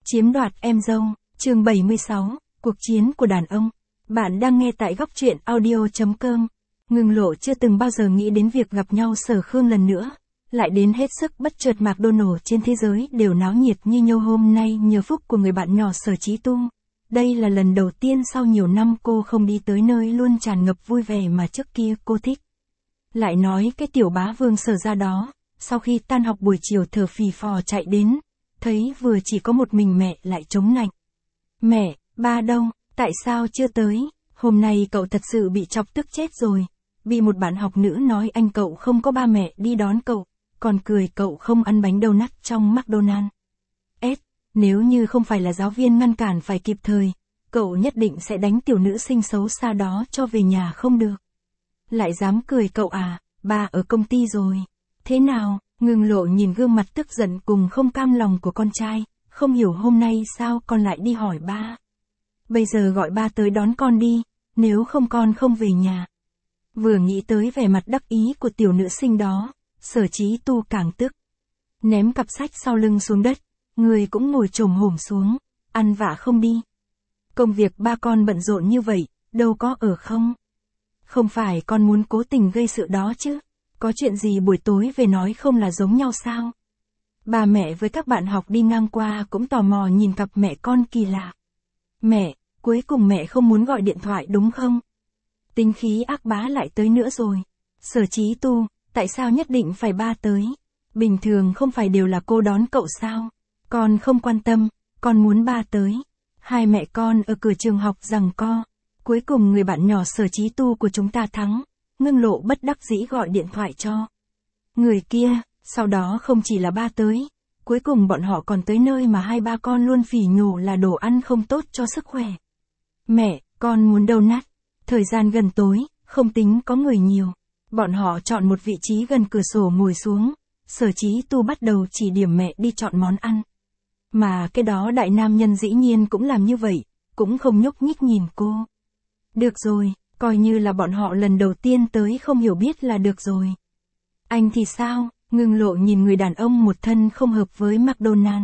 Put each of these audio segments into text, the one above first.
Chiếm đoạt em dâu, chương 76, cuộc chiến của đàn ông. Bạn đang nghe tại góc truyện audio.com. Ngưng Lộ chưa từng bao giờ nghĩ đến việc gặp nhau Sở Khương lần nữa. Lại đến hết sức bất chợt McDonald trên thế giới đều náo nhiệt như nhau hôm nay nhờ phúc của người bạn nhỏ Sở Chí Tu. Đây là lần đầu tiên sau nhiều năm cô không đi tới nơi luôn tràn ngập vui vẻ mà trước kia cô thích. Lại nói cái tiểu bá vương Sở ra đó, sau khi tan học buổi chiều thở phì phò chạy đến, thấy vừa chỉ có một mình mẹ lại chống nạnh. Mẹ, ba đâu, tại sao chưa tới? Hôm nay cậu thật sự bị chọc tức chết rồi. Bị một bạn học nữ nói anh cậu không có ba mẹ đi đón cậu, còn cười cậu không ăn bánh donut trong McDonald. Nếu như không phải là giáo viên ngăn cản phải kịp thời, cậu nhất định sẽ đánh tiểu nữ sinh xấu xa đó cho về nhà không được. Lại dám cười cậu à, ba ở công ty rồi. Thế nào? Ngưng Lộ nhìn gương mặt tức giận cùng không cam lòng của con trai, không hiểu hôm nay sao con lại đi hỏi ba. Bây giờ gọi ba tới đón con đi, nếu không con không về nhà. Vừa nghĩ tới vẻ mặt đắc ý của tiểu nữ sinh đó, Sở Chí Tu càng tức. Ném cặp sách sau lưng xuống đất, người cũng ngồi chồm hổm xuống, ăn vạ không đi. Công việc ba con bận rộn như vậy, đâu có ở không? Không phải con muốn cố tình gây sự đó chứ? Có chuyện gì buổi tối về nói không là giống nhau sao? Bà mẹ với các bạn học đi ngang qua cũng tò mò nhìn cặp mẹ con kỳ lạ. Mẹ, cuối cùng mẹ không muốn gọi điện thoại đúng không? Tính khí ác bá lại tới nữa rồi. Sở Chí Tu, tại sao nhất định phải ba tới? Bình thường không phải đều là cô đón cậu sao? Con không quan tâm, con muốn ba tới. Hai mẹ con ở cửa trường học giằng co. Cuối cùng người bạn nhỏ Sở Chí Tu của chúng ta thắng. Ngưng Lộ bất đắc dĩ gọi điện thoại cho người kia, sau đó không chỉ là ba tới, cuối cùng bọn họ còn tới nơi mà hai ba con luôn phỉ nhổ là đồ ăn không tốt cho sức khỏe. Mẹ, con muốn donut. Thời gian gần tối, không tính có người nhiều. Bọn họ chọn một vị trí gần cửa sổ ngồi xuống, Sở Chí Tu bắt đầu chỉ điểm mẹ đi chọn món ăn. Mà cái đó đại nam nhân dĩ nhiên cũng làm như vậy, cũng không nhúc nhích nhìn cô. Được rồi. Coi như là bọn họ lần đầu tiên tới không hiểu biết là được rồi. Anh thì sao? Ngưng Lộ nhìn người đàn ông một thân không hợp với McDonald.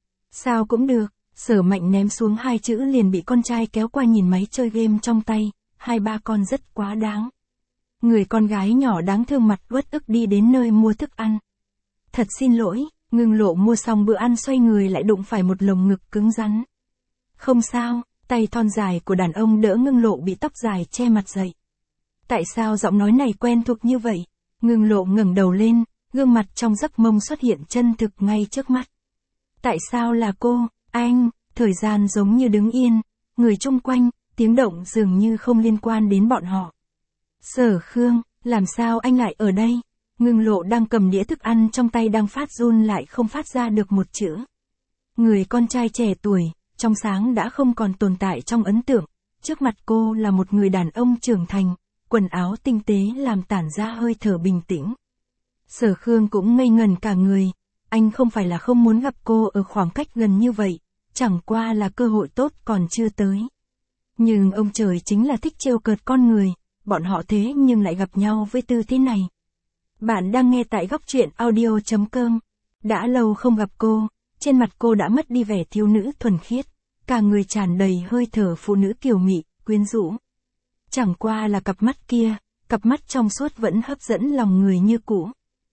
Sao cũng được, Sở Mạnh ném xuống hai chữ liền bị con trai kéo qua nhìn máy chơi game trong tay, hai ba con rất quá đáng. Người con gái nhỏ đáng thương mặt uất ức đi đến nơi mua thức ăn. Thật xin lỗi, Ngưng Lộ mua xong bữa ăn xoay người lại đụng phải một lồng ngực cứng rắn. Không sao. Tay thon dài của đàn ông đỡ Ngưng Lộ bị tóc dài che mặt dậy. Tại sao giọng nói này quen thuộc như vậy? Ngưng Lộ ngẩng đầu lên, gương mặt trong giấc mông xuất hiện chân thực ngay trước mắt. Tại sao là cô, anh? Thời gian giống như đứng yên, người chung quanh, tiếng động dường như không liên quan đến bọn họ. Sở Khương, làm sao anh lại ở đây? Ngưng Lộ đang cầm đĩa thức ăn trong tay đang phát run lại không phát ra được một chữ. Người con trai trẻ tuổi, trong sáng đã không còn tồn tại trong ấn tượng, trước mặt cô là một người đàn ông trưởng thành, quần áo tinh tế làm tản ra hơi thở bình tĩnh. Sở Khương cũng ngây ngần cả người, anh không phải là không muốn gặp cô ở khoảng cách gần như vậy, chẳng qua là cơ hội tốt còn chưa tới. Nhưng ông trời chính là thích trêu cợt con người, bọn họ thế nhưng lại gặp nhau với tư thế này. Bạn đang nghe tại góc truyện audio.com, đã lâu không gặp cô. Trên mặt cô đã mất đi vẻ thiếu nữ thuần khiết, cả người tràn đầy hơi thở phụ nữ kiều mị, quyến rũ. Chẳng qua là cặp mắt kia, cặp mắt trong suốt vẫn hấp dẫn lòng người như cũ.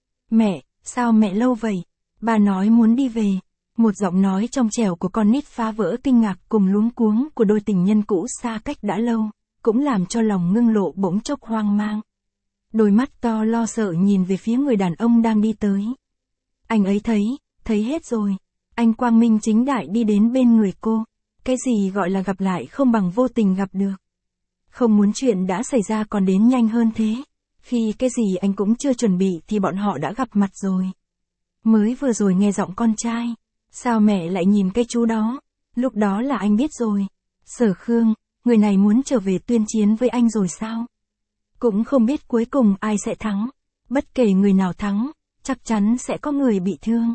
Mẹ, sao mẹ lâu vậy? Ba nói muốn đi về. Một giọng nói trong trẻo của con nít phá vỡ kinh ngạc cùng luống cuống của đôi tình nhân cũ xa cách đã lâu, cũng làm cho lòng Ngưng Lộ bỗng chốc hoang mang. Đôi mắt to lo sợ nhìn về phía người đàn ông đang đi tới. Anh ấy thấy hết rồi. Anh quang minh chính đại đi đến bên người cô. Cái gì gọi là gặp lại không bằng vô tình gặp được. Không muốn chuyện đã xảy ra còn đến nhanh hơn thế. Khi cái gì anh cũng chưa chuẩn bị thì bọn họ đã gặp mặt rồi. Mới vừa rồi nghe giọng con trai. Sao mẹ lại nhìn cái chú đó? Lúc đó là anh biết rồi. Sở Khương, người này muốn trở về tuyên chiến với anh rồi sao? Cũng không biết cuối cùng ai sẽ thắng. Bất kể người nào thắng, chắc chắn sẽ có người bị thương.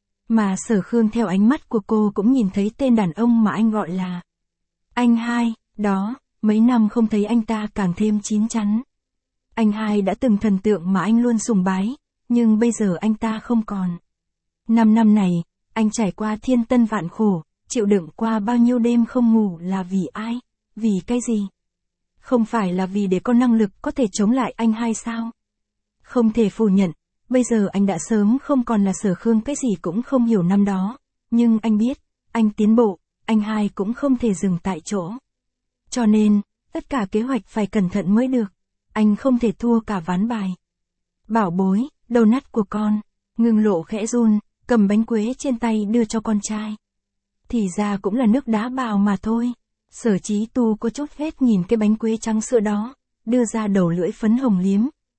Mà Sở Khương theo ánh mắt của cô cũng nhìn thấy tên đàn ông mà anh gọi là anh hai, đó, mấy năm không thấy anh ta càng thêm chín chắn. Anh hai đã từng thần tượng mà anh luôn sùng bái, nhưng bây giờ anh ta không còn. 5 năm này, anh trải qua thiên tân vạn khổ, chịu đựng qua bao nhiêu đêm không ngủ là vì ai? Vì cái gì? Không phải là vì để có năng lực có thể chống lại anh hai sao? Không thể phủ nhận, bây giờ anh đã sớm không còn là Sở Khương cái gì cũng không hiểu năm đó. Nhưng anh biết, anh tiến bộ, anh hai cũng không thể dừng tại chỗ. Cho nên, tất cả kế hoạch phải cẩn thận mới được. Anh không thể thua cả ván bài. Bảo bối, đầu nát của con. Ngưng Lộ khẽ run, cầm bánh quế trên tay đưa cho con trai. Thì ra cũng là nước đá bào mà thôi. Sở Chí Tu có chút ghét nhìn cái bánh quế trắng sữa đó, đưa ra đầu lưỡi phấn hồng liếm.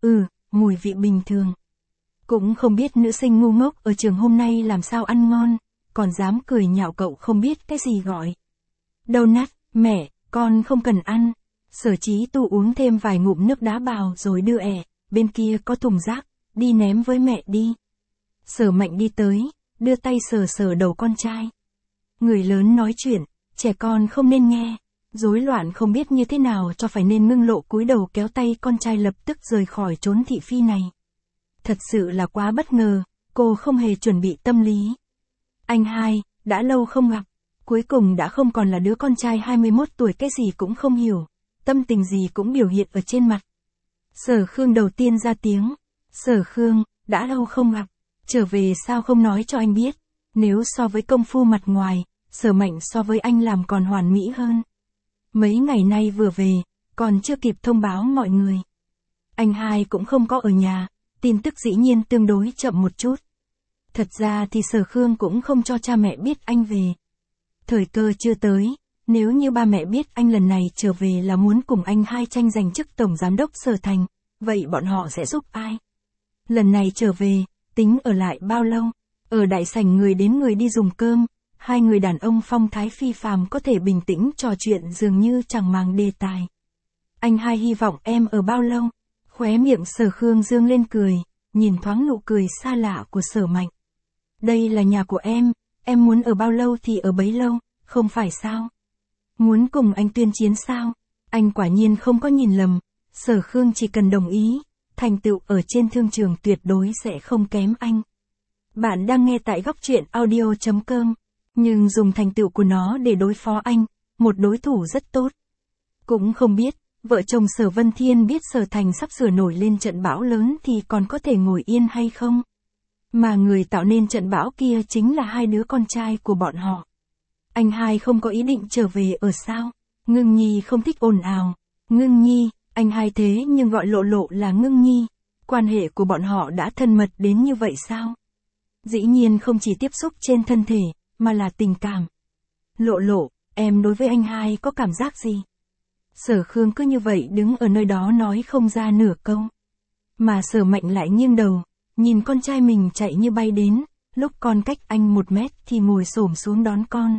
Mùi vị bình thường. Cũng không biết nữ sinh ngu ngốc ở trường hôm nay làm sao ăn ngon, còn dám cười nhạo cậu không biết cái gì gọi. Đầu nát, mẹ, con không cần ăn. Sở Chí Tu uống thêm vài ngụm nước đá bào rồi đưa bên kia có thùng rác, đi ném với mẹ đi. Sở Mạnh đi tới, đưa tay sờ sờ đầu con trai. Người lớn nói chuyện, trẻ con không nên nghe. Rối loạn không biết như thế nào cho phải nên Ngưng Lộ cúi đầu kéo tay con trai lập tức rời khỏi chốn thị phi này. Thật sự là quá bất ngờ, cô không hề chuẩn bị tâm lý. Anh hai, đã lâu không gặp, cuối cùng đã không còn là đứa con trai 21 tuổi cái gì cũng không hiểu, tâm tình gì cũng biểu hiện ở trên mặt. Sở Khương đầu tiên ra tiếng. Sở Khương, đã lâu không gặp, trở về sao không nói cho anh biết, nếu so với công phu mặt ngoài, Sở Mạnh so với anh làm còn hoàn mỹ hơn. Mấy ngày nay vừa về, còn chưa kịp thông báo mọi người. Anh hai cũng không có ở nhà, tin tức dĩ nhiên tương đối chậm một chút. Thật ra thì Sở Khương cũng không cho cha mẹ biết anh về. Thời cơ chưa tới, nếu như ba mẹ biết anh lần này trở về là muốn cùng anh hai tranh giành chức tổng giám đốc Sở Thành, vậy bọn họ sẽ giúp ai? Lần này trở về, tính ở lại bao lâu? Ở đại sảnh người đến người đi dùng cơm, hai người đàn ông phong thái phi phàm có thể bình tĩnh trò chuyện dường như chẳng màng đề tài. Anh hai hy vọng em ở bao lâu? Khóe miệng Sở Khương dương lên cười, nhìn thoáng nụ cười xa lạ của Sở Mạnh. Đây là nhà của em muốn ở bao lâu thì ở bấy lâu, không phải sao? Muốn cùng anh tuyên chiến sao? Anh quả nhiên không có nhìn lầm, Sở Khương chỉ cần đồng ý, thành tựu ở trên thương trường tuyệt đối sẽ không kém anh. Bạn đang nghe tại góc truyện audio.com, nhưng dùng thành tựu của nó để đối phó anh, một đối thủ rất tốt. Cũng không biết, vợ chồng Sở Vân Thiên biết Sở Thành sắp sửa nổi lên trận bão lớn thì còn có thể ngồi yên hay không? Mà người tạo nên trận bão kia chính là hai đứa con trai của bọn họ. Anh hai không có ý định trở về ở sao? Ngưng Nhi không thích ồn ào. Ngưng Nhi, anh hai thế nhưng gọi Lộ Lộ là Ngưng Nhi. Quan hệ của bọn họ đã thân mật đến như vậy sao? Dĩ nhiên không chỉ tiếp xúc trên thân thể, mà là tình cảm. Lộ Lộ, em đối với anh hai có cảm giác gì? Sở Khương cứ như vậy đứng ở nơi đó nói không ra nửa câu. Mà Sở Mạnh lại nghiêng đầu, nhìn con trai mình chạy như bay đến, lúc con cách anh 1 mét thì ngồi xổm xuống đón con.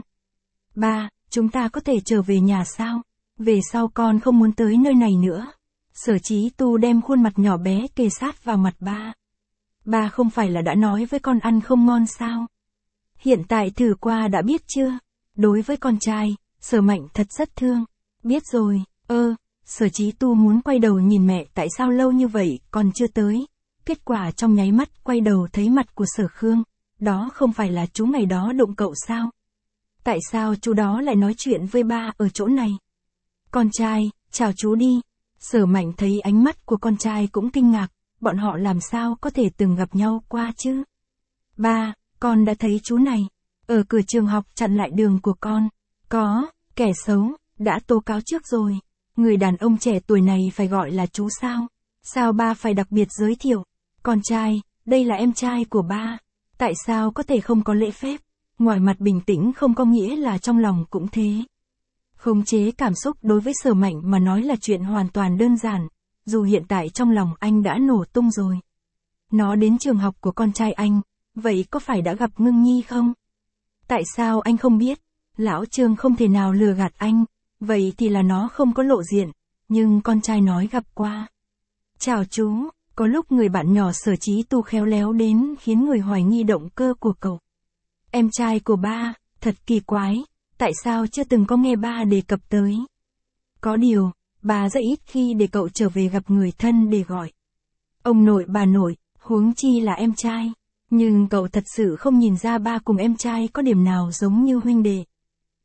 Ba, chúng ta có thể trở về nhà sao? Về sau con không muốn tới nơi này nữa. Sở Chí Tu đem khuôn mặt nhỏ bé kề sát vào mặt ba. Ba không phải là đã nói với con ăn không ngon sao? Hiện tại thử qua đã biết chưa? Đối với con trai, Sở Mạnh thật rất thương. Biết rồi, Sở Chí Tu muốn quay đầu nhìn mẹ tại sao lâu như vậy còn chưa tới. Kết quả trong nháy mắt quay đầu thấy mặt của Sở Khương. Đó không phải là chú ngày đó đụng cậu sao? Tại sao chú đó lại nói chuyện với ba ở chỗ này? Con trai, chào chú đi. Sở Mạnh thấy ánh mắt của con trai cũng kinh ngạc, bọn họ làm sao có thể từng gặp nhau qua chứ? Ba, con đã thấy chú này. Ở cửa trường học chặn lại đường của con. Có, kẻ xấu, đã tố cáo trước rồi. Người đàn ông trẻ tuổi này phải gọi là chú sao? Sao ba phải đặc biệt giới thiệu? Con trai, đây là em trai của ba. Tại sao có thể không có lễ phép? Ngoài mặt bình tĩnh không có nghĩa là trong lòng cũng thế. Khống chế cảm xúc đối với Sở Mạnh mà nói là chuyện hoàn toàn đơn giản, dù hiện tại trong lòng anh đã nổ tung rồi. Nó đến trường học của con trai anh, vậy có phải đã gặp Ngưng Nhi không? Tại sao anh không biết? Lão Trương không thể nào lừa gạt anh, vậy thì là nó không có lộ diện, nhưng con trai nói gặp qua. Chào chú, có lúc người bạn nhỏ Sở Chí Tu khéo léo đến khiến người hoài nghi động cơ của cậu. Em trai của ba, thật kỳ quái, tại sao chưa từng có nghe ba đề cập tới? Có điều, ba rất ít khi để cậu trở về gặp người thân để gọi ông nội bà nội, huống chi là em trai. Nhưng cậu thật sự không nhìn ra ba cùng em trai có điểm nào giống như huynh đệ.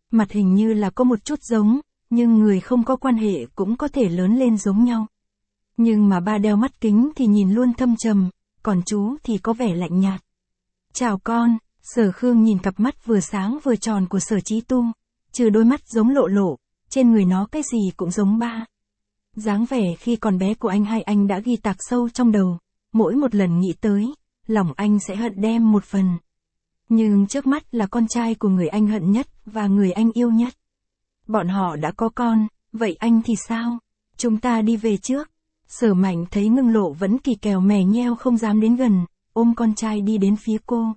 Mặt hình như là có một chút giống, nhưng người không có quan hệ cũng có thể lớn lên giống nhau. Nhưng mà ba đeo mắt kính thì nhìn luôn thâm trầm, còn chú thì có vẻ lạnh nhạt. Chào con, Sở Khương nhìn cặp mắt vừa sáng vừa tròn của Sở Chí Tu, trừ đôi mắt giống Lộ Lộ, trên người nó cái gì cũng giống ba. Dáng vẻ khi còn bé của anh hai anh đã ghi tạc sâu trong đầu, mỗi một lần nghĩ tới, lòng anh sẽ hận đem một phần. Nhưng trước mắt là con trai của người anh hận nhất và người anh yêu nhất. Bọn họ đã có con, vậy anh thì sao? Chúng ta đi về trước. Sở Mạnh thấy Ngưng Lộ vẫn kỳ kèo mè nheo không dám đến gần, ôm con trai đi đến phía cô.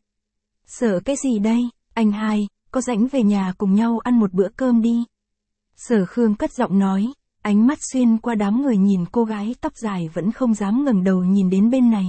Sợ cái gì đây, anh hai, có rảnh về nhà cùng nhau ăn một bữa cơm đi. Sở Khương cất giọng nói, ánh mắt xuyên qua đám người nhìn cô gái tóc dài vẫn không dám ngẩng đầu nhìn đến bên này.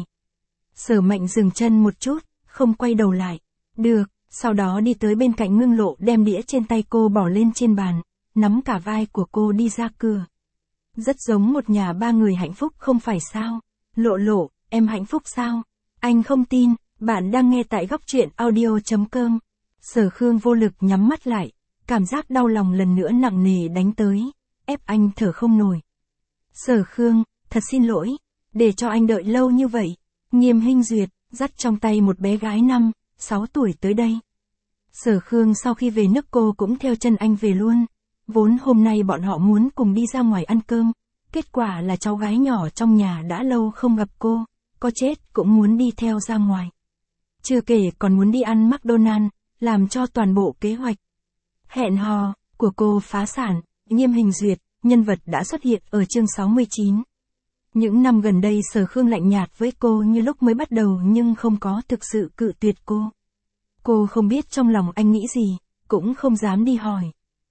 Sở Mạnh dừng chân một chút, không quay đầu lại. Được, sau đó đi tới bên cạnh Ngưng Lộ đem đĩa trên tay cô bỏ lên trên bàn, nắm cả vai của cô đi ra cửa. Rất giống một nhà ba người hạnh phúc không phải sao? Lộ Lộ, em hạnh phúc sao? Anh không tin, bạn đang nghe tại góc truyện audio.com. Sở Khương vô lực nhắm mắt lại, cảm giác đau lòng lần nữa nặng nề đánh tới, ép anh thở không nổi. Sở Khương, thật xin lỗi, để cho anh đợi lâu như vậy. Nghiêm Hinh Duyệt, dắt trong tay một bé gái 5-6 tuổi tới đây. Sở Khương sau khi về nước cô cũng theo chân anh về luôn. Vốn hôm nay bọn họ muốn cùng đi ra ngoài ăn cơm, kết quả là cháu gái nhỏ trong nhà đã lâu không gặp cô, có chết cũng muốn đi theo ra ngoài. Chưa kể còn muốn đi ăn McDonald's, làm cho toàn bộ kế hoạch hẹn hò của cô phá sản. Nghiêm Hinh Duyệt, nhân vật đã xuất hiện ở chương 69. Những năm gần đây Sở Khương lạnh nhạt với cô như lúc mới bắt đầu nhưng không có thực sự cự tuyệt cô. Cô không biết trong lòng anh nghĩ gì, cũng không dám đi hỏi.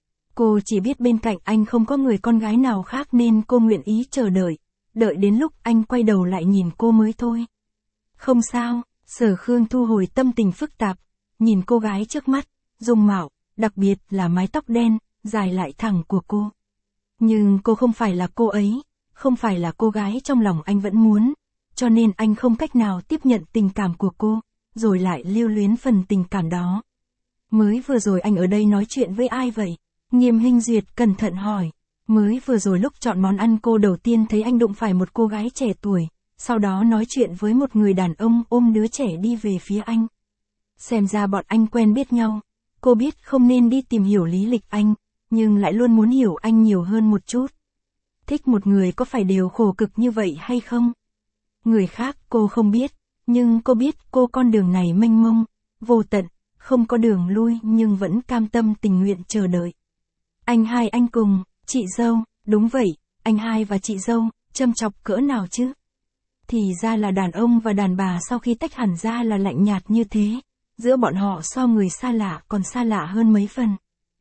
Cô chỉ biết bên cạnh anh không có người con gái nào khác nên cô nguyện ý chờ đợi, đợi đến lúc anh quay đầu lại nhìn cô mới thôi. Không sao, Sở Khương thu hồi tâm tình phức tạp, nhìn cô gái trước mắt, dung mạo, đặc biệt là mái tóc đen, dài lại thẳng của cô. Nhưng cô không phải là cô ấy, không phải là cô gái trong lòng anh vẫn muốn, cho nên anh không cách nào tiếp nhận tình cảm của cô, rồi lại lưu luyến phần tình cảm đó. Mới vừa rồi anh ở đây nói chuyện với ai vậy? Nghiêm Hinh Duyệt cẩn thận hỏi. Mới vừa rồi lúc chọn món ăn cô đầu tiên thấy anh đụng phải một cô gái trẻ tuổi, sau đó nói chuyện với một người đàn ông ôm đứa trẻ đi về phía anh. Xem ra bọn anh quen biết nhau. Cô biết không nên đi tìm hiểu lý lịch anh, nhưng lại luôn muốn hiểu anh nhiều hơn một chút. Thích một người có phải đều khổ cực như vậy hay không? Người khác cô không biết, nhưng cô biết cô con đường này mênh mông, vô tận, không có đường lui nhưng vẫn cam tâm tình nguyện chờ đợi. Anh hai anh cùng, chị dâu, đúng vậy, anh hai và chị dâu, châm chọc cỡ nào chứ? Thì ra là đàn ông và đàn bà sau khi tách hẳn ra là lạnh nhạt như thế, giữa bọn họ so người xa lạ còn xa lạ hơn mấy phần.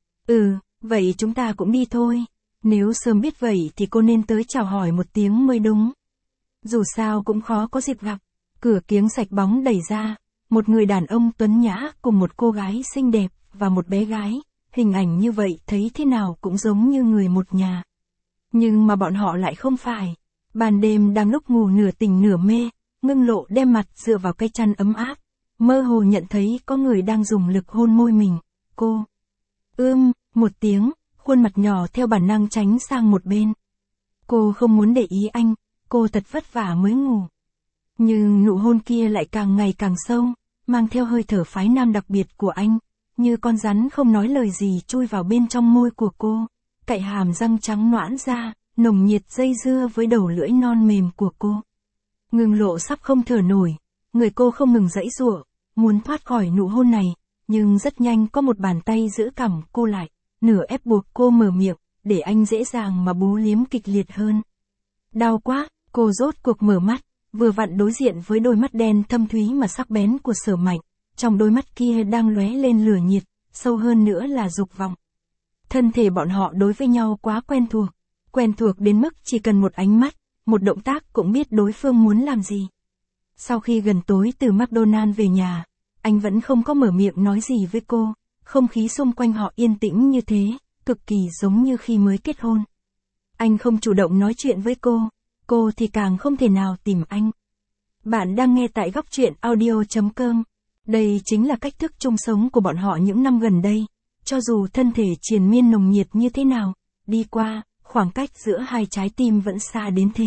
Vậy chúng ta cũng đi thôi, nếu sớm biết vậy thì cô nên tới chào hỏi một tiếng mới đúng. Dù sao cũng khó có dịp gặp. Cửa kiếng sạch bóng đẩy ra, một người đàn ông tuấn nhã cùng một cô gái xinh đẹp và một bé gái, hình ảnh như vậy thấy thế nào cũng giống như người một nhà. Nhưng mà bọn họ lại không phải. Ban đêm đang lúc ngủ nửa tỉnh nửa mê, Ngưng Lộ đem mặt dựa vào cái chăn ấm áp, mơ hồ nhận thấy có người đang dùng lực hôn môi mình. Cô một tiếng, khuôn mặt nhỏ theo bản năng tránh sang một bên. Cô không muốn để ý anh, cô thật vất vả mới ngủ. Nhưng nụ hôn kia lại càng ngày càng sâu, mang theo hơi thở phái nam đặc biệt của anh, như con rắn không nói lời gì chui vào bên trong môi của cô, cạy hàm răng trắng nõn ra, nồng nhiệt dây dưa với đầu lưỡi non mềm của cô. Ngưng Lộ sắp không thở nổi, người cô không ngừng giãy giụa, muốn thoát khỏi nụ hôn này, nhưng rất nhanh có một bàn tay giữ cằm cô lại, nửa ép buộc cô mở miệng, để anh dễ dàng mà bú liếm kịch liệt hơn. Đau quá, cô rốt cuộc mở mắt, vừa vặn đối diện với đôi mắt đen thâm thúy mà sắc bén của Sở Mạnh, trong đôi mắt kia đang lóe lên lửa nhiệt, sâu hơn nữa là dục vọng. Thân thể bọn họ đối với nhau quá quen thuộc đến mức chỉ cần một ánh mắt, một động tác cũng biết đối phương muốn làm gì. Sau khi gần tối từ McDonald's về nhà, anh vẫn không có mở miệng nói gì với cô, không khí xung quanh họ yên tĩnh như thế, cực kỳ giống như khi mới kết hôn. Anh không chủ động nói chuyện với cô thì càng không thể nào tìm anh. Bạn đang nghe tại góc truyện audio.com. Đây chính là cách thức chung sống của bọn họ những năm gần đây. cho dù thân thể triền miên nồng nhiệt như thế nào, đi qua, khoảng cách giữa hai trái tim vẫn xa đến thế.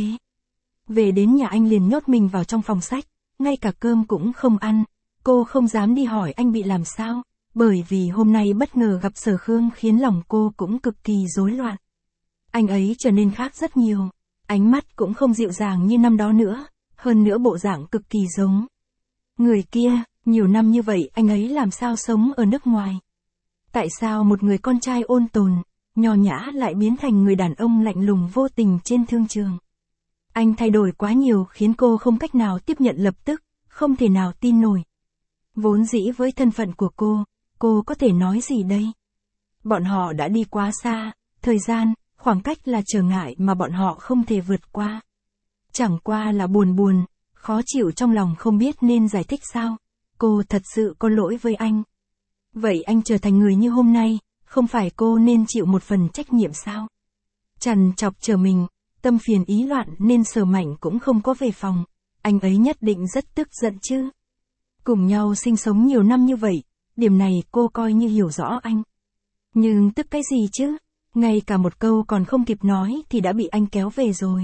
Về đến nhà anh liền nhốt mình vào trong phòng sách, ngay cả cơm cũng không ăn, cô không dám đi hỏi anh bị làm sao, bởi vì hôm nay bất ngờ gặp Sở Khương khiến lòng cô cũng cực kỳ rối loạn. Anh ấy trở nên khác rất nhiều, ánh mắt cũng không dịu dàng như năm đó nữa, hơn nữa bộ dạng cực kỳ giống người kia, nhiều năm như vậy anh ấy làm sao sống ở nước ngoài. Tại sao một người con trai ôn tồn, nho nhã lại biến thành người đàn ông lạnh lùng vô tình trên thương trường? Anh thay đổi quá nhiều khiến cô không cách nào tiếp nhận lập tức, không thể nào tin nổi. Vốn dĩ với thân phận của cô có thể nói gì đây? Bọn họ đã đi quá xa, thời gian, khoảng cách là trở ngại mà bọn họ không thể vượt qua. Chẳng qua là buồn, khó chịu trong lòng không biết nên giải thích sao. Cô thật sự có lỗi với anh. Vậy anh trở thành người như hôm nay, không phải cô nên chịu một phần trách nhiệm sao? Trằn trọc chờ mình, tâm phiền ý loạn nên Sở Mạnh cũng không có về phòng. Anh ấy nhất định rất tức giận chứ. Cùng nhau sinh sống nhiều năm như vậy, điểm này cô coi như hiểu rõ anh. Nhưng tức cái gì chứ? Ngay cả một câu còn không kịp nói thì đã bị anh kéo về rồi.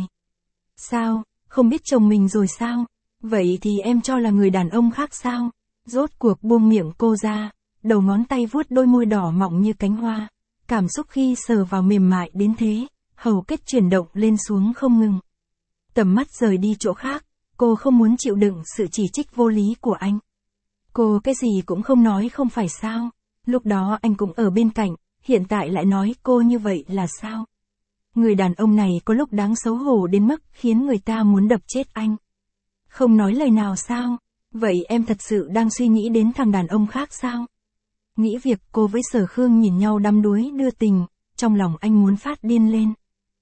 Sao, không biết chồng mình rồi sao? Vậy thì em cho là người đàn ông khác sao? Rốt cuộc buông miệng cô ra, đầu ngón tay vuốt đôi môi đỏ mọng như cánh hoa. Cảm xúc khi sờ vào mềm mại đến thế, hầu kết chuyển động lên xuống không ngừng. Tầm mắt rời đi chỗ khác, cô không muốn chịu đựng sự chỉ trích vô lý của anh. Cô cái gì cũng không nói không phải sao? Lúc đó anh cũng ở bên cạnh, hiện tại lại nói cô như vậy là sao? Người đàn ông này có lúc đáng xấu hổ đến mức khiến người ta muốn đập chết anh. Không nói lời nào sao? Vậy em thật sự đang suy nghĩ đến thằng đàn ông khác sao? Nghĩ việc cô với Sở Khương nhìn nhau đắm đuối đưa tình, trong lòng anh muốn phát điên lên.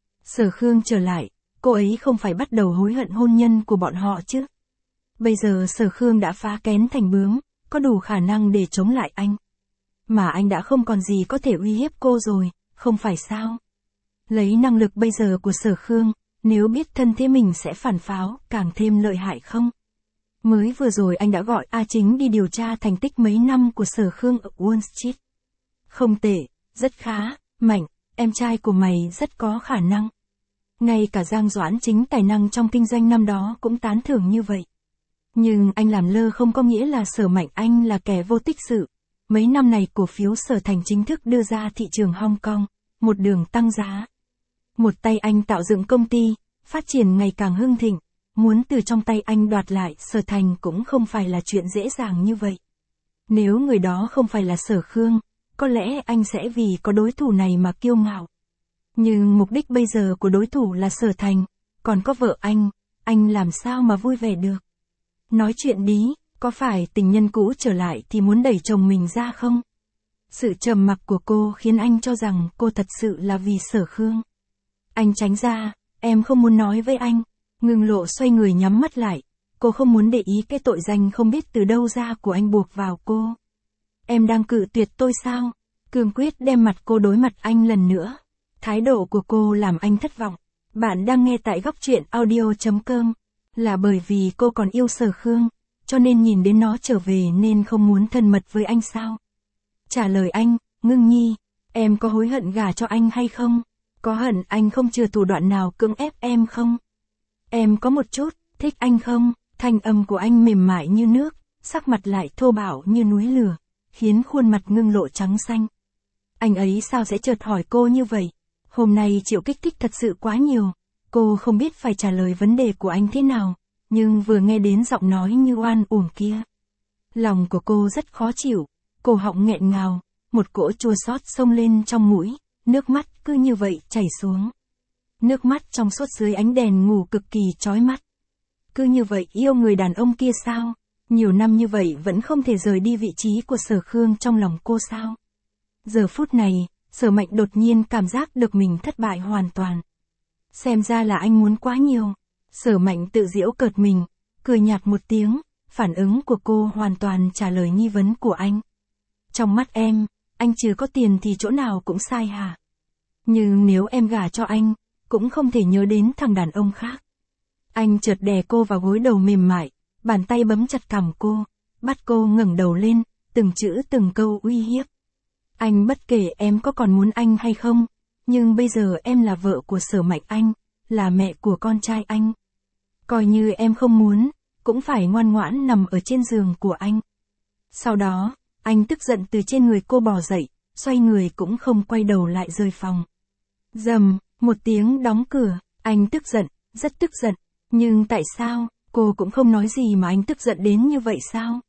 Sở Khương trở lại, cô ấy không phải bắt đầu hối hận hôn nhân của bọn họ chứ? Bây giờ Sở Khương đã phá kén thành bướm, có đủ khả năng để chống lại anh. Mà anh đã không còn gì có thể uy hiếp cô rồi, không phải sao? Lấy năng lực bây giờ của Sở Khương, nếu biết thân thế mình sẽ phản pháo, càng thêm lợi hại không? Mới vừa rồi anh đã gọi A Chính đi điều tra thành tích mấy năm của Sở Khương ở Wall Street. Không tệ, rất khá, Mạnh, em trai của mày rất có khả năng. Ngay cả Giang Doãn Chính tài năng trong kinh doanh năm đó cũng tán thưởng như vậy. Nhưng anh làm lơ không có nghĩa là Sở Mạnh anh là kẻ vô tích sự. Mấy năm này cổ phiếu Sở Thành chính thức đưa ra thị trường Hong Kong, một đường tăng giá. Một tay anh tạo dựng công ty, phát triển ngày càng hưng thịnh, muốn từ trong tay anh đoạt lại Sở Thành cũng không phải là chuyện dễ dàng như vậy. Nếu người đó không phải là Sở Khương, có lẽ anh sẽ vì có đối thủ này mà kiêu ngạo. Nhưng mục đích bây giờ của đối thủ là Sở Thành, còn có vợ anh làm sao mà vui vẻ được? Nói chuyện đi, có phải tình nhân cũ trở lại thì muốn đẩy chồng mình ra không? Sự trầm mặc của cô khiến anh cho rằng cô thật sự là vì Sở Khương. Anh tránh ra, em không muốn nói với anh. Ngưng Lộ xoay người nhắm mắt lại, cô không muốn để ý cái tội danh không biết từ đâu ra của anh buộc vào cô. Em đang cự tuyệt tôi sao? Cương quyết đem mặt cô đối mặt anh lần nữa. Thái độ của cô làm anh thất vọng. Bạn đang nghe tại góc truyện audio.com. Là bởi vì cô còn yêu Sở Khương, cho nên nhìn đến nó trở về nên không muốn thân mật với anh sao? Trả lời anh, Ngưng Nhi, em có hối hận gả cho anh hay không? Có hận anh không chừa thủ đoạn nào cưỡng ép em không? Em có một chút, thích anh không? Thanh âm của anh mềm mại như nước, sắc mặt lại thô bạo như núi lửa, khiến khuôn mặt Ngưng Lộ trắng xanh. Anh ấy sao sẽ chợt hỏi cô như vậy? Hôm nay chịu kích thích thật sự quá nhiều, cô không biết phải trả lời vấn đề của anh thế nào, nhưng vừa nghe đến giọng nói như oan uổng kia. Lòng của cô rất khó chịu, cổ họng nghẹn ngào, một cỗ chua xót xông lên trong mũi, nước mắt cứ như vậy chảy xuống. Nước mắt trong suốt dưới ánh đèn ngủ cực kỳ chói mắt. Cứ như vậy yêu người đàn ông kia sao? Nhiều năm như vậy vẫn không thể rời đi vị trí của Sở Khương trong lòng cô sao? Giờ phút này, Sở Mạnh đột nhiên cảm giác được mình thất bại hoàn toàn. Xem ra là anh muốn quá nhiều. Sở Mạnh tự giễu cợt mình, cười nhạt một tiếng, phản ứng của cô hoàn toàn trả lời nghi vấn của anh. Trong mắt em, anh chưa có tiền thì chỗ nào cũng sai hả? Nhưng nếu em gả cho anh, cũng không thể nhớ đến thằng đàn ông khác. Anh chợt đè cô vào gối đầu mềm mại, bàn tay bấm chặt cằm cô, bắt cô ngẩng đầu lên, từng chữ từng câu uy hiếp. Anh bất kể em có còn muốn anh hay không, nhưng bây giờ em là vợ của Sở Mạnh Anh, là mẹ của con trai anh. Coi như em không muốn, cũng phải ngoan ngoãn nằm ở trên giường của anh. Sau đó, anh tức giận từ trên người cô bò dậy, xoay người cũng không quay đầu lại rời phòng. Rầm, một tiếng đóng cửa, anh tức giận, rất tức giận, nhưng tại sao, cô cũng không nói gì mà anh tức giận đến như vậy sao?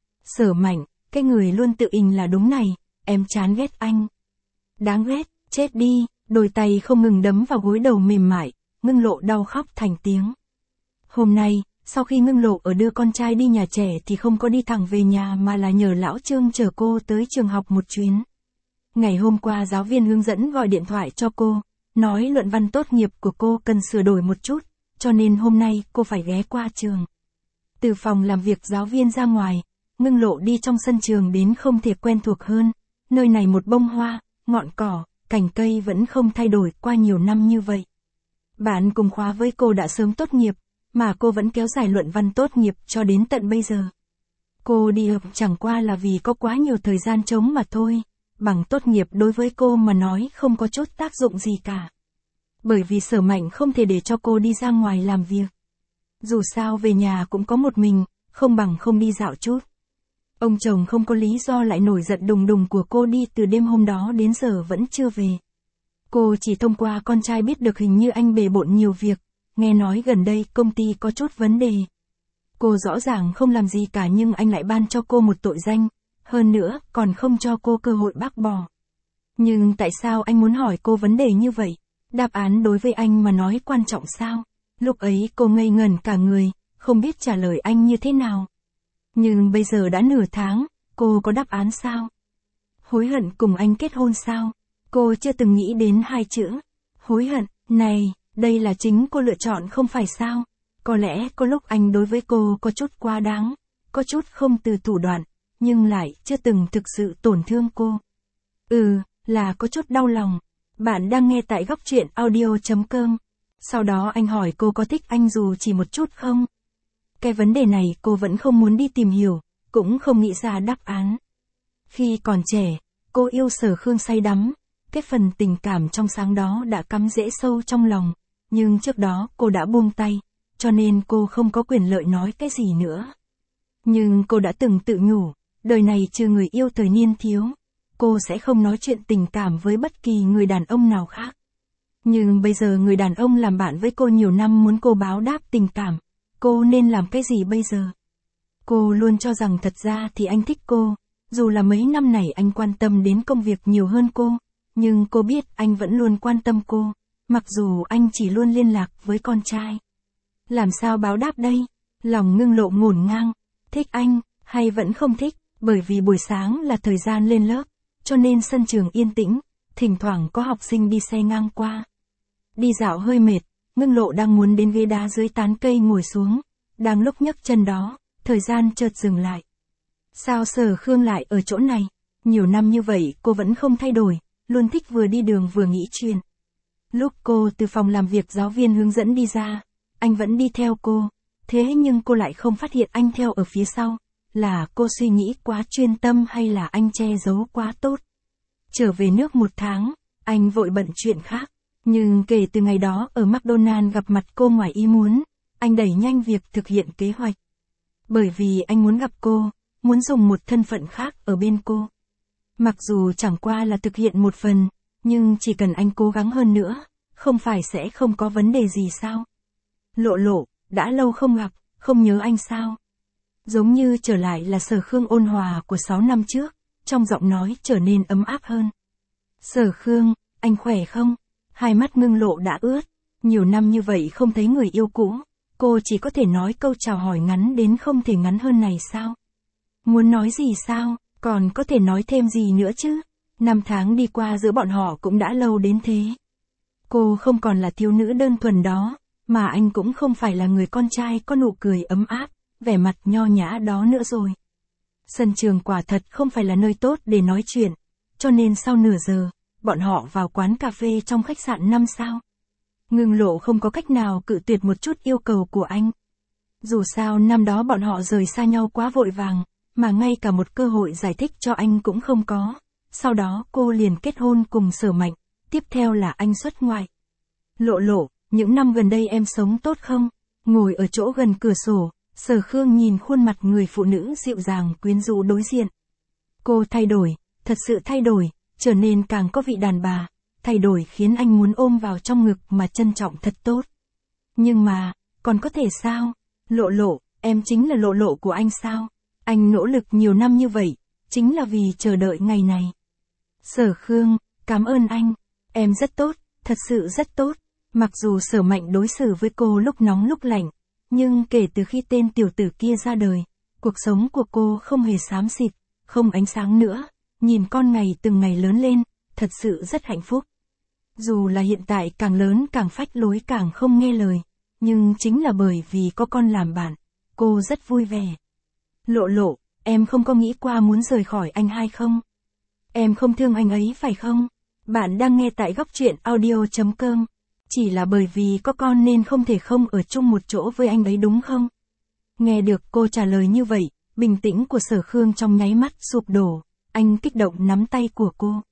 Sở Mạnh, cái người luôn tự ình là đúng này, em chán ghét anh. Đáng ghét, chết đi, đôi tay không ngừng đấm vào gối đầu mềm mại, Ngưng Lộ đau khóc thành tiếng. Hôm nay, sau khi Ngưng Lộ ở đưa con trai đi nhà trẻ thì không có đi thẳng về nhà mà là nhờ lão Trương chở cô tới trường học một chuyến. Ngày hôm qua giáo viên hướng dẫn gọi điện thoại cho cô, nói luận văn tốt nghiệp của cô cần sửa đổi một chút, cho nên hôm nay cô phải ghé qua trường. Từ phòng làm việc giáo viên ra ngoài, Ngưng Lộ đi trong sân trường đến không thể quen thuộc hơn, nơi này một bông hoa, ngọn cỏ, cành cây vẫn không thay đổi qua nhiều năm như vậy. Bạn cùng khóa với cô đã sớm tốt nghiệp, mà cô vẫn kéo dài luận văn tốt nghiệp cho đến tận bây giờ. Cô đi học chẳng qua là vì có quá nhiều thời gian trống mà thôi, bằng tốt nghiệp đối với cô mà nói không có chút tác dụng gì cả. Bởi vì Sở Mạnh không thể để cho cô đi ra ngoài làm việc. Dù sao về nhà cũng có một mình, không bằng không đi dạo chút. Ông chồng không có lý do lại nổi giận đùng đùng của cô đi từ đêm hôm đó đến giờ vẫn chưa về. Cô chỉ thông qua con trai biết được hình như anh bề bộn nhiều việc, nghe nói gần đây công ty có chút vấn đề. Cô rõ ràng không làm gì cả nhưng anh lại ban cho cô một tội danh, hơn nữa còn không cho cô cơ hội bác bỏ. Nhưng tại sao anh muốn hỏi cô vấn đề như vậy? Đáp án đối với anh mà nói quan trọng sao? Lúc ấy cô ngây ngẩn cả người, không biết trả lời anh như thế nào. Nhưng bây giờ đã nửa tháng, cô có đáp án sao? Hối hận cùng anh kết hôn sao? Cô chưa từng nghĩ đến hai chữ. Hối hận, này, đây là chính cô lựa chọn không phải sao? Có lẽ có lúc anh đối với cô có chút quá đáng, có chút không từ thủ đoạn, nhưng lại chưa từng thực sự tổn thương cô. Là có chút đau lòng. Bạn đang nghe tại Góc Truyện Audio.com. Sau đó anh hỏi cô có thích anh dù chỉ một chút không? Cái vấn đề này cô vẫn không muốn đi tìm hiểu, cũng không nghĩ ra đáp án. Khi còn trẻ, cô yêu Sở Khương say đắm, cái phần tình cảm trong sáng đó đã cắm rễ sâu trong lòng, nhưng trước đó cô đã buông tay, cho nên cô không có quyền lợi nói cái gì nữa. Nhưng cô đã từng tự nhủ, đời này trừ người yêu thời niên thiếu, cô sẽ không nói chuyện tình cảm với bất kỳ người đàn ông nào khác. Nhưng bây giờ người đàn ông làm bạn với cô nhiều năm muốn cô báo đáp tình cảm, cô nên làm cái gì bây giờ? Cô luôn cho rằng thật ra thì anh thích cô, dù là mấy năm này anh quan tâm đến công việc nhiều hơn cô, nhưng cô biết anh vẫn luôn quan tâm cô, mặc dù anh chỉ luôn liên lạc với con trai. Làm sao báo đáp đây? Lòng Ngưng Lộ ngổn ngang, thích anh, hay vẫn không thích, bởi vì buổi sáng là thời gian lên lớp, cho nên sân trường yên tĩnh, thỉnh thoảng có học sinh đi xe ngang qua. Đi dạo hơi mệt, Ngưng Lộ đang muốn đến ghế đá dưới tán cây ngồi xuống, đang lúc nhấc chân đó, thời gian chợt dừng lại. Sao Sở Khương lại ở chỗ này? Nhiều năm như vậy cô vẫn không thay đổi, luôn thích vừa đi đường vừa nghĩ chuyện. Lúc cô từ phòng làm việc giáo viên hướng dẫn đi ra, anh vẫn đi theo cô, thế nhưng cô lại không phát hiện anh theo ở phía sau. Là cô suy nghĩ quá chuyên tâm hay là anh che giấu quá tốt? Trở về nước 1 tháng, anh vội bận chuyện khác. Nhưng kể từ ngày đó ở McDonald gặp mặt cô ngoài ý muốn, anh đẩy nhanh việc thực hiện kế hoạch. Bởi vì anh muốn gặp cô, muốn dùng một thân phận khác ở bên cô. Mặc dù chẳng qua là thực hiện một phần, nhưng chỉ cần anh cố gắng hơn nữa, không phải sẽ không có vấn đề gì sao? Lộ Lộ, đã lâu không gặp, không nhớ anh sao? Giống như trở lại là Sở Khương ôn hòa của 6 năm trước, trong giọng nói trở nên ấm áp hơn. Sở Khương, anh khỏe không? Hai mắt Ngưng Lộ đã ướt, nhiều năm như vậy không thấy người yêu cũ, cô chỉ có thể nói câu chào hỏi ngắn đến không thể ngắn hơn này sao? Muốn nói gì sao, còn có thể nói thêm gì nữa chứ? 5 tháng đi qua giữa bọn họ cũng đã lâu đến thế. Cô không còn là thiếu nữ đơn thuần đó, mà anh cũng không phải là người con trai có nụ cười ấm áp, vẻ mặt nho nhã đó nữa rồi. Sân trường quả thật không phải là nơi tốt để nói chuyện, cho nên sau nửa giờ, bọn họ vào quán cà phê trong khách sạn 5 sao. Ngưng Lộ không có cách nào cự tuyệt một chút yêu cầu của anh. Dù sao năm đó bọn họ rời xa nhau quá vội vàng, mà ngay cả một cơ hội giải thích cho anh cũng không có, sau đó cô liền kết hôn cùng Sở Mạnh, tiếp theo là anh xuất ngoại. Lộ Lộ, những năm gần đây em sống tốt không? Ngồi ở chỗ gần cửa sổ, Sở Khương nhìn khuôn mặt người phụ nữ dịu dàng quyến rũ đối diện. Cô thay đổi, thật sự thay đổi, trở nên càng có vị đàn bà, thay đổi khiến anh muốn ôm vào trong ngực mà trân trọng thật tốt. Nhưng mà, còn có thể sao? Lộ Lộ, em chính là Lộ Lộ của anh sao? Anh nỗ lực nhiều năm như vậy, chính là vì chờ đợi ngày này. Sở Khương, cảm ơn anh. Em rất tốt, thật sự rất tốt. Mặc dù Sở Mạnh đối xử với cô lúc nóng lúc lạnh, nhưng kể từ khi tên tiểu tử kia ra đời, cuộc sống của cô không hề xám xịt, không ánh sáng nữa, nhìn con ngày từng ngày lớn lên, thật sự rất hạnh phúc. Dù là hiện tại càng lớn càng phách lối càng không nghe lời, nhưng chính là bởi vì có con làm bạn, cô rất vui vẻ. Lộ Lộ, em không có nghĩ qua muốn rời khỏi anh hay không? Em không thương anh ấy phải không? Bạn đang nghe tại góc truyện audio.com. Chỉ là bởi vì có con nên không thể không ở chung một chỗ với anh ấy đúng không? Nghe được cô trả lời như vậy, bình tĩnh của Sở Khương trong nháy mắt sụp đổ, anh kích động nắm tay của cô.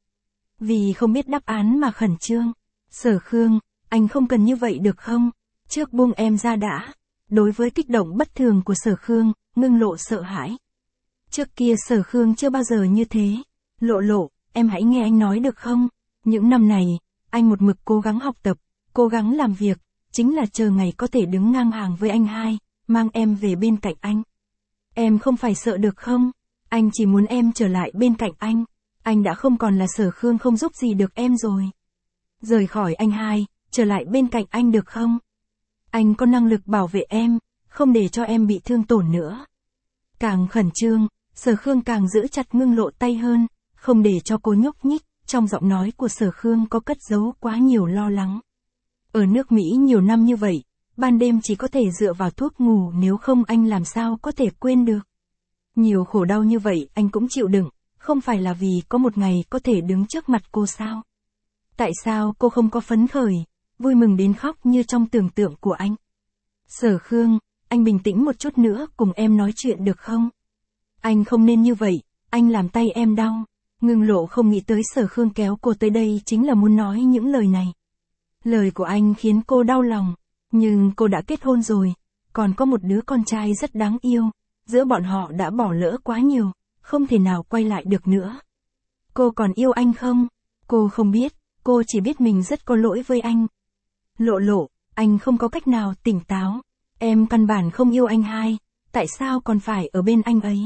Vì không biết đáp án mà khẩn trương. Sở Khương, anh không cần như vậy được không? Trước buông em ra đã. Đối với kích động bất thường của Sở Khương, Ngưng Lộ sợ hãi. Trước kia Sở Khương chưa bao giờ như thế. Lộ Lộ, em hãy nghe anh nói được không? Những năm này, anh một mực cố gắng học tập, cố gắng làm việc, chính là chờ ngày có thể đứng ngang hàng với anh hai, mang em về bên cạnh anh. Em không phải sợ được không? Anh chỉ muốn em trở lại bên cạnh anh. Anh đã không còn là Sở Khương không giúp gì được em rồi. Rời khỏi anh hai, trở lại bên cạnh anh được không? Anh có năng lực bảo vệ em, không để cho em bị thương tổn nữa. Càng khẩn trương, Sở Khương càng giữ chặt Ngưng Lộ tay hơn, không để cho cô nhúc nhích, trong giọng nói của Sở Khương có cất giấu quá nhiều lo lắng. Ở nước Mỹ nhiều năm như vậy, ban đêm chỉ có thể dựa vào thuốc ngủ nếu không anh làm sao có thể quên được. Nhiều khổ đau như vậy anh cũng chịu đựng, không phải là vì có một ngày có thể đứng trước mặt cô sao? Tại sao cô không có phấn khởi, vui mừng đến khóc như trong tưởng tượng của anh? Sở Khương, anh bình tĩnh một chút nữa cùng em nói chuyện được không? Anh không nên như vậy, anh làm tay em đau. Ngưng Lộ không nghĩ tới Sở Khương kéo cô tới đây chính là muốn nói những lời này. Lời của anh khiến cô đau lòng, nhưng cô đã kết hôn rồi, còn có một đứa con trai rất đáng yêu, giữa bọn họ đã bỏ lỡ quá nhiều, không thể nào quay lại được nữa. Cô còn yêu anh không? Cô không biết, cô chỉ biết mình rất có lỗi với anh. Lộ Lộ, anh không có cách nào tỉnh táo, em căn bản không yêu anh hai, tại sao còn phải ở bên anh ấy?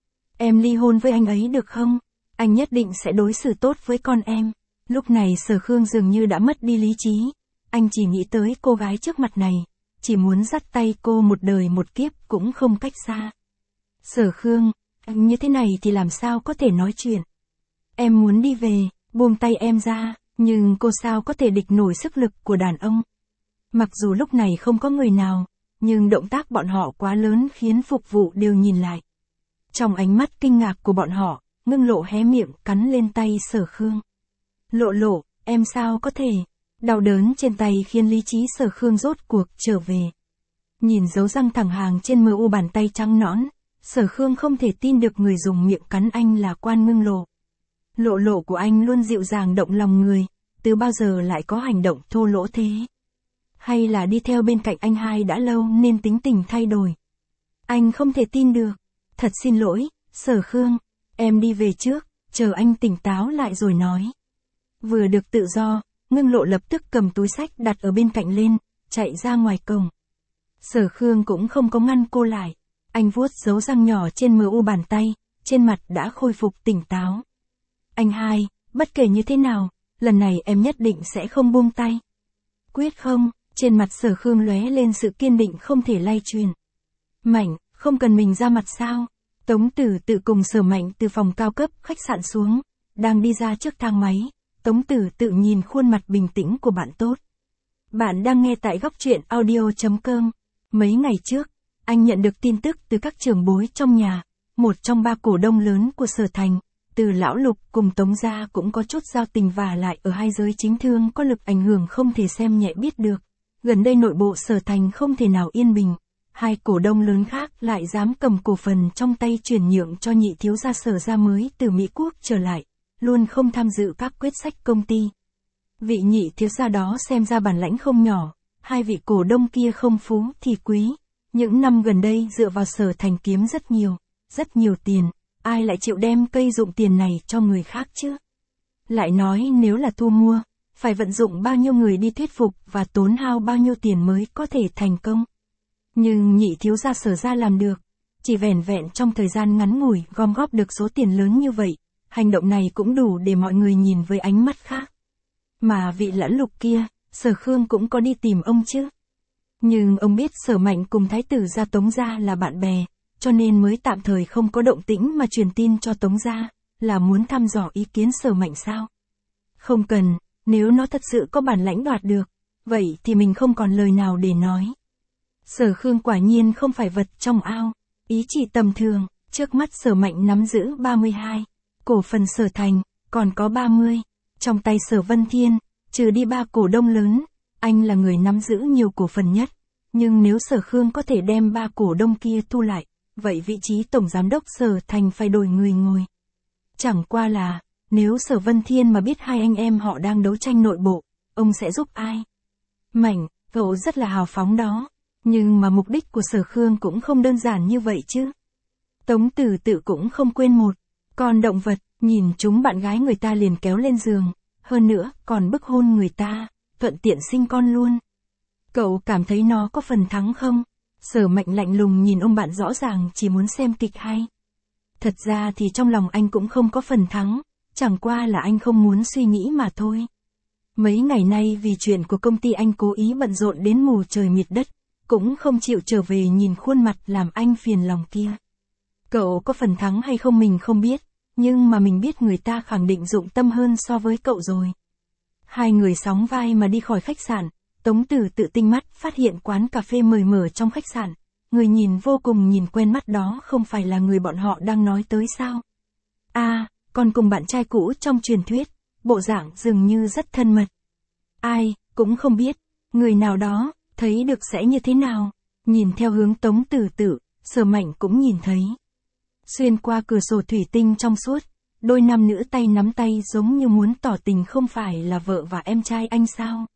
Em ly hôn với anh ấy được không? Anh nhất định sẽ đối xử tốt với con em. Lúc này Sở Khương dường như đã mất đi lý trí, anh chỉ nghĩ tới cô gái trước mặt này, chỉ muốn dắt tay cô một đời một kiếp cũng không cách xa. Sở Khương, anh như thế này thì làm sao có thể nói chuyện? Em muốn đi về, buông tay em ra, nhưng cô sao có thể địch nổi sức lực của đàn ông? Mặc dù lúc này không có người nào, nhưng động tác bọn họ quá lớn khiến phục vụ đều nhìn lại. Trong ánh mắt kinh ngạc của bọn họ, Ngưng Lộ hé miệng cắn lên tay Sở Khương. Lộ Lộ, em sao có thể? Đau đớn trên tay khiến lý trí Sở Khương rốt cuộc trở về. Nhìn dấu răng thẳng hàng trên mu bàn tay trắng nõn, Sở Khương không thể tin được người dùng miệng cắn anh là Quan Ngưng Lộ. Lộ Lộ của anh luôn dịu dàng động lòng người, từ bao giờ lại có hành động thô lỗ thế? Hay là đi theo bên cạnh anh hai đã lâu nên tính tình thay đổi? Anh không thể tin được. Thật xin lỗi, Sở Khương, em đi về trước, chờ anh tỉnh táo lại rồi nói. Vừa được tự do, Ngưng Lộ lập tức cầm túi xách đặt ở bên cạnh lên, chạy ra ngoài cổng. Sở Khương cũng không có ngăn cô lại. Anh vuốt dấu răng nhỏ trên mu bàn tay, trên mặt đã khôi phục tỉnh táo. Anh hai, bất kể như thế nào, lần này em nhất định sẽ không buông tay. Quyết không? Trên mặt Sở Khương lóe lên sự kiên định không thể lay chuyển. Mạnh, không cần mình ra mặt sao? Tống Tử Tự cùng Sở Mạnh từ phòng cao cấp khách sạn xuống, đang đi ra trước thang máy. Tống Tử Tự nhìn khuôn mặt bình tĩnh của bạn tốt. Bạn đang nghe tại góc truyện audio.com. Mấy ngày trước, anh nhận được tin tức từ các trưởng bối trong nhà, một trong ba cổ đông lớn của Sở Thành, từ Lão Lục cùng Tống gia cũng có chút giao tình và lại ở hai giới chính thương có lực ảnh hưởng không thể xem nhẹ biết được. Gần đây nội bộ Sở Thành không thể nào yên bình, hai cổ đông lớn khác lại dám cầm cổ phần trong tay chuyển nhượng cho nhị thiếu gia Sở gia mới từ Mỹ Quốc trở lại, luôn không tham dự các quyết sách công ty. Vị nhị thiếu gia đó xem ra bản lãnh không nhỏ, hai vị cổ đông kia không phú thì quý. Những năm gần đây dựa vào Sở Thành kiếm rất nhiều tiền, ai lại chịu đem cây dụng tiền này cho người khác chứ? Lại nói nếu là thu mua, phải vận dụng bao nhiêu người đi thuyết phục và tốn hao bao nhiêu tiền mới có thể thành công. Nhưng nhị thiếu gia Sở ra làm được, chỉ vẻn vẹn trong thời gian ngắn ngủi gom góp được số tiền lớn như vậy, hành động này cũng đủ để mọi người nhìn với ánh mắt khác. Mà vị Lãn Lục kia, Sở Khương cũng có đi tìm ông chứ. Nhưng ông biết Sở Mạnh cùng Thái tử gia Tống gia là bạn bè, cho nên mới tạm thời không có động tĩnh mà truyền tin cho Tống gia, là muốn thăm dò ý kiến Sở Mạnh sao? Không cần, nếu nó thật sự có bản lãnh đoạt được, vậy thì mình không còn lời nào để nói. Sở Khương quả nhiên không phải vật trong ao, ý chỉ tầm thường, trước mắt Sở Mạnh nắm giữ 32, cổ phần Sở Thành, còn có 30, trong tay Sở Vân Thiên, trừ đi 3 cổ đông lớn, anh là người nắm giữ nhiều cổ phần nhất, nhưng nếu Sở Khương có thể đem 3 cổ đông kia thu lại, vậy vị trí tổng giám đốc Sở Thành phải đổi người ngồi. Chẳng qua là, nếu Sở Vân Thiên mà biết hai anh em họ đang đấu tranh nội bộ, ông sẽ giúp ai? Mạnh, cậu rất là hào phóng đó, nhưng mà mục đích của Sở Khương cũng không đơn giản như vậy chứ. Tống Tử Tự cũng không quên một con động vật, nhìn chúng bạn gái người ta liền kéo lên giường, hơn nữa còn bức hôn người ta, thuận tiện sinh con luôn. Cậu cảm thấy nó có phần thắng không? Sở Mạnh lạnh lùng nhìn ông bạn rõ ràng chỉ muốn xem kịch hay. Thật ra thì trong lòng anh cũng không có phần thắng, chẳng qua là anh không muốn suy nghĩ mà thôi. Mấy ngày nay vì chuyện của công ty anh cố ý bận rộn đến mù trời mịt đất, cũng không chịu trở về nhìn khuôn mặt làm anh phiền lòng kia. Cậu có phần thắng hay không mình không biết, nhưng mà mình biết người ta khẳng định dụng tâm hơn so với cậu rồi. Hai người sóng vai mà đi khỏi khách sạn, Tống Tử Tự tinh mắt phát hiện quán cà phê mời mở trong khách sạn. Người nhìn vô cùng nhìn quen mắt đó không phải là người bọn họ đang nói tới sao? À, còn cùng bạn trai cũ trong truyền thuyết, bộ dạng dường như rất thân mật. Ai, cũng không biết, người nào đó, thấy được sẽ như thế nào. Nhìn theo hướng Tống Tử Tự, Sở Mạnh cũng nhìn thấy. Xuyên qua cửa sổ thủy tinh trong suốt, đôi nam nữ tay nắm tay giống như muốn tỏ tình không phải là vợ và em trai anh sao?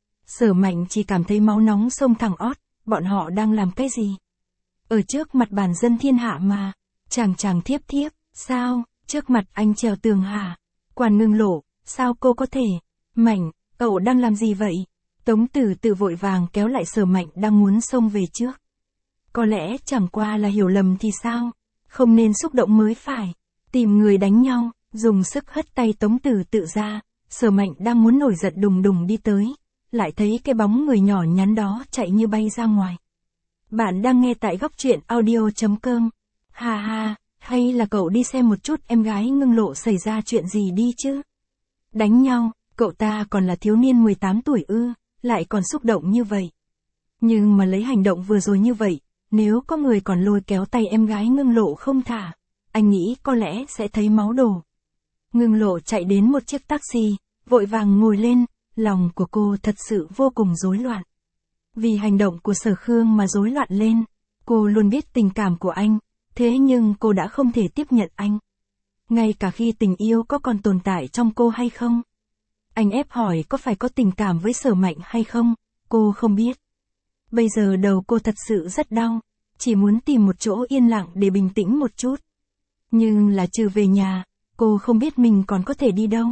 Sở Mạnh chỉ cảm thấy máu nóng sông thẳng ót, bọn họ đang làm cái gì? Ở trước mặt bản dân thiên hạ mà, chàng thiếp thiếp, sao, trước mặt anh trèo tường hả? Quản Ngưng Lộ, sao cô có thể? Mạnh, cậu đang làm gì vậy? Tống Tử Tự vội vàng kéo lại Sở Mạnh đang muốn xông về trước. Có lẽ chẳng qua là hiểu lầm thì sao? Không nên xúc động mới phải. Tìm người đánh nhau, dùng sức hất tay Tống Tử Tự ra, Sở Mạnh đang muốn nổi giận đùng đùng đi tới, lại thấy cái bóng người nhỏ nhắn đó chạy như bay ra ngoài. Bạn đang nghe tại góc truyện audio.com. Ha ha, hay là cậu đi xem một chút em gái Ngưng Lộ xảy ra chuyện gì đi chứ? Đánh nhau, cậu ta còn là thiếu niên 18 tuổi ư, lại còn xúc động như vậy. Nhưng mà lấy hành động vừa rồi như vậy, nếu có người còn lôi kéo tay em gái Ngưng Lộ không thả, anh nghĩ có lẽ sẽ thấy máu đổ. Ngưng Lộ chạy đến một chiếc taxi, vội vàng ngồi lên, lòng của cô thật sự vô cùng rối loạn. Vì hành động của Sở Khương mà rối loạn lên, cô luôn biết tình cảm của anh, thế nhưng cô đã không thể tiếp nhận anh. Ngay cả khi tình yêu có còn tồn tại trong cô hay không? Anh ép hỏi có phải có tình cảm với Sở Mạnh hay không, cô không biết. Bây giờ đầu cô thật sự rất đau, chỉ muốn tìm một chỗ yên lặng để bình tĩnh một chút. Nhưng là trừ về nhà, cô không biết mình còn có thể đi đâu.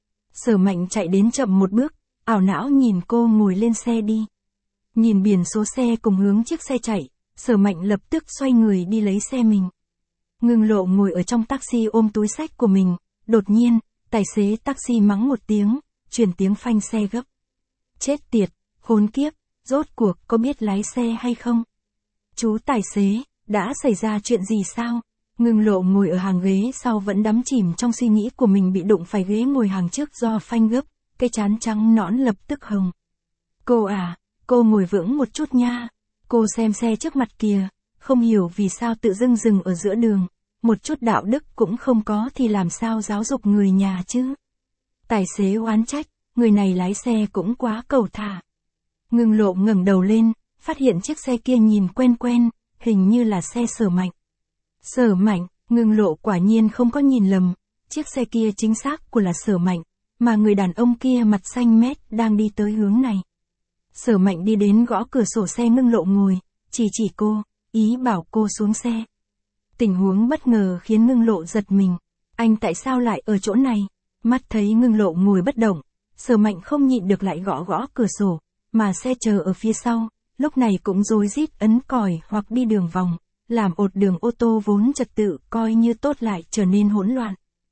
Sở Mạnh chạy đến chậm một bước, ảo não nhìn cô ngồi lên xe đi. Nhìn biển số xe cùng hướng chiếc xe chạy, Sở Mạnh lập tức xoay người đi lấy xe mình. Ngưng Lộ ngồi ở trong taxi ôm túi xách của mình, đột nhiên, tài xế taxi mắng một tiếng, truyền tiếng phanh xe gấp. Chết tiệt, khốn kiếp, rốt cuộc có biết lái xe hay không? Chú tài xế, đã xảy ra chuyện gì sao? Ngưng Lộ ngồi ở hàng ghế sau vẫn đắm chìm trong suy nghĩ của mình bị đụng phải ghế ngồi hàng trước do phanh gấp, cái trán trắng nõn lập tức hồng. Cô à, cô ngồi vững một chút nha. Cô xem xe trước mặt kìa, không hiểu vì sao tự dưng dừng ở giữa đường, một chút đạo đức cũng không có thì làm sao giáo dục người nhà chứ? Tài xế oán trách, người này lái xe cũng quá cẩu thả. Ngưng Lộ ngẩng đầu lên, phát hiện chiếc xe kia nhìn quen quen, hình như là xe Sở Mạnh. Sở Mạnh, Ngưng Lộ quả nhiên không có nhìn lầm, Chiếc xe kia chính xác của là Sở Mạnh, mà người đàn ông kia mặt xanh mét đang đi tới hướng này. Sở Mạnh đi đến gõ cửa sổ xe Ngưng Lộ ngồi, chỉ cô, ý bảo cô xuống xe. Tình huống bất ngờ khiến Ngưng Lộ giật mình. Anh tại sao lại ở chỗ này? Mắt thấy Ngưng Lộ ngồi bất động, Sở Mạnh không nhịn được lại gõ cửa sổ, mà xe chờ ở phía sau, lúc này cũng rối rít ấn còi hoặc đi đường vòng, làm ột đường ô tô vốn trật tự coi như tốt lại trở nên hỗn loạn.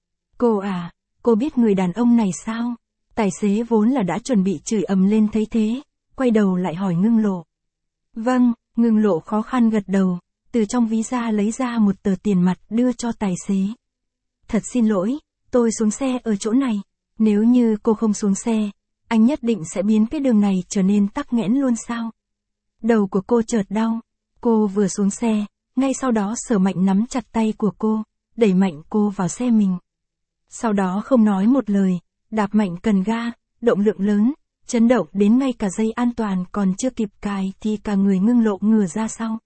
Cô à, cô biết người đàn ông này sao? Tài xế vốn là đã chuẩn bị chửi ầm lên thấy thế, quay đầu lại hỏi Ngưng Lộ. Vâng, Ngưng Lộ khó khăn gật đầu, từ trong ví ra lấy ra một tờ tiền mặt đưa cho tài xế. Thật xin lỗi, tôi xuống xe ở chỗ này, nếu như cô không xuống xe, anh nhất định sẽ biến cái đường này trở nên tắc nghẽn luôn sao? Đầu của cô chợt đau, cô vừa xuống xe, ngay sau đó Sở Mạnh nắm chặt tay của cô, đẩy mạnh cô vào xe mình. Sau đó không nói một lời, đạp mạnh cần ga, động lượng lớn, chấn động đến ngay cả dây an toàn còn chưa kịp cài thì cả người Ngưng Lộ ngửa ra sau.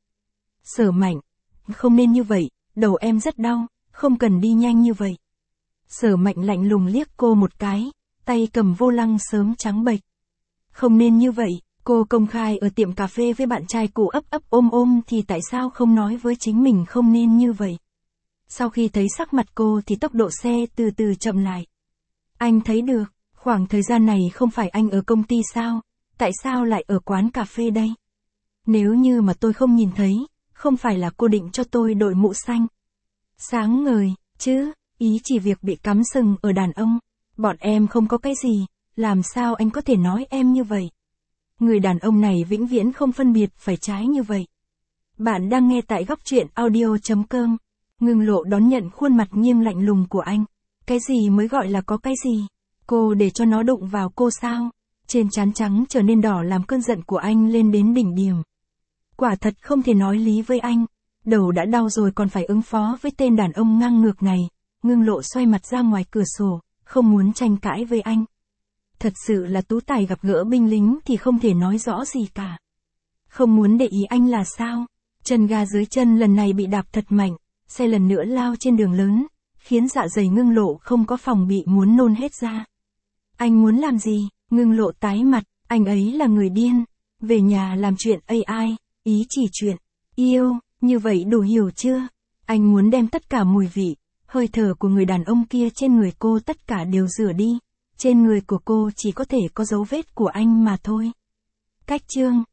Sở Mạnh, không nên như vậy, đầu em rất đau, không cần đi nhanh như vậy. Sở Mạnh lạnh lùng liếc cô một cái, tay cầm vô lăng sớm trắng bệch. Không nên như vậy, cô công khai ở tiệm cà phê với bạn trai cũ ấp ôm thì tại sao không nói với chính mình không nên như vậy? Sau khi thấy sắc mặt cô thì tốc độ xe từ từ chậm lại. Anh thấy được, khoảng thời gian này không phải anh ở công ty sao, tại sao lại ở quán cà phê đây? Nếu như mà tôi không nhìn thấy, không phải là cô định cho tôi đội mũ xanh. Sáng ngời, chứ, ý chỉ việc bị cắm sừng ở đàn ông, bọn em không có cái gì, làm sao anh có thể nói em như vậy? Người đàn ông này vĩnh viễn không phân biệt phải trái như vậy. Bạn đang nghe tại góc truyện audio.com. Ngưng Lộ đón nhận khuôn mặt nghiêm lạnh lùng của anh. Cái gì mới gọi là có cái gì? Cô để cho nó đụng vào cô sao? Trên trán trắng trở nên đỏ làm cơn giận của anh lên đến đỉnh điểm. Quả thật không thể nói lý với anh. Đầu đã đau rồi còn phải ứng phó với tên đàn ông ngang ngược này. Ngưng Lộ xoay mặt ra ngoài cửa sổ, không muốn tranh cãi với anh. Thật sự là tú tài gặp gỡ binh lính thì không thể nói rõ gì cả. Không muốn để ý anh là sao? Chân ga dưới chân lần này bị đạp thật mạnh, xe lần nữa lao trên đường lớn, khiến dạ dày Ngưng Lộ không có phòng bị muốn nôn hết ra. Anh muốn làm gì? Ngưng Lộ tái mặt, anh ấy là người điên. Về nhà làm chuyện AI, ý chỉ chuyện yêu, như vậy đủ hiểu chưa? Anh muốn đem tất cả mùi vị, hơi thở của người đàn ông kia trên người cô tất cả đều rửa đi. Trên người của cô chỉ có thể có dấu vết của anh mà thôi. Cách chương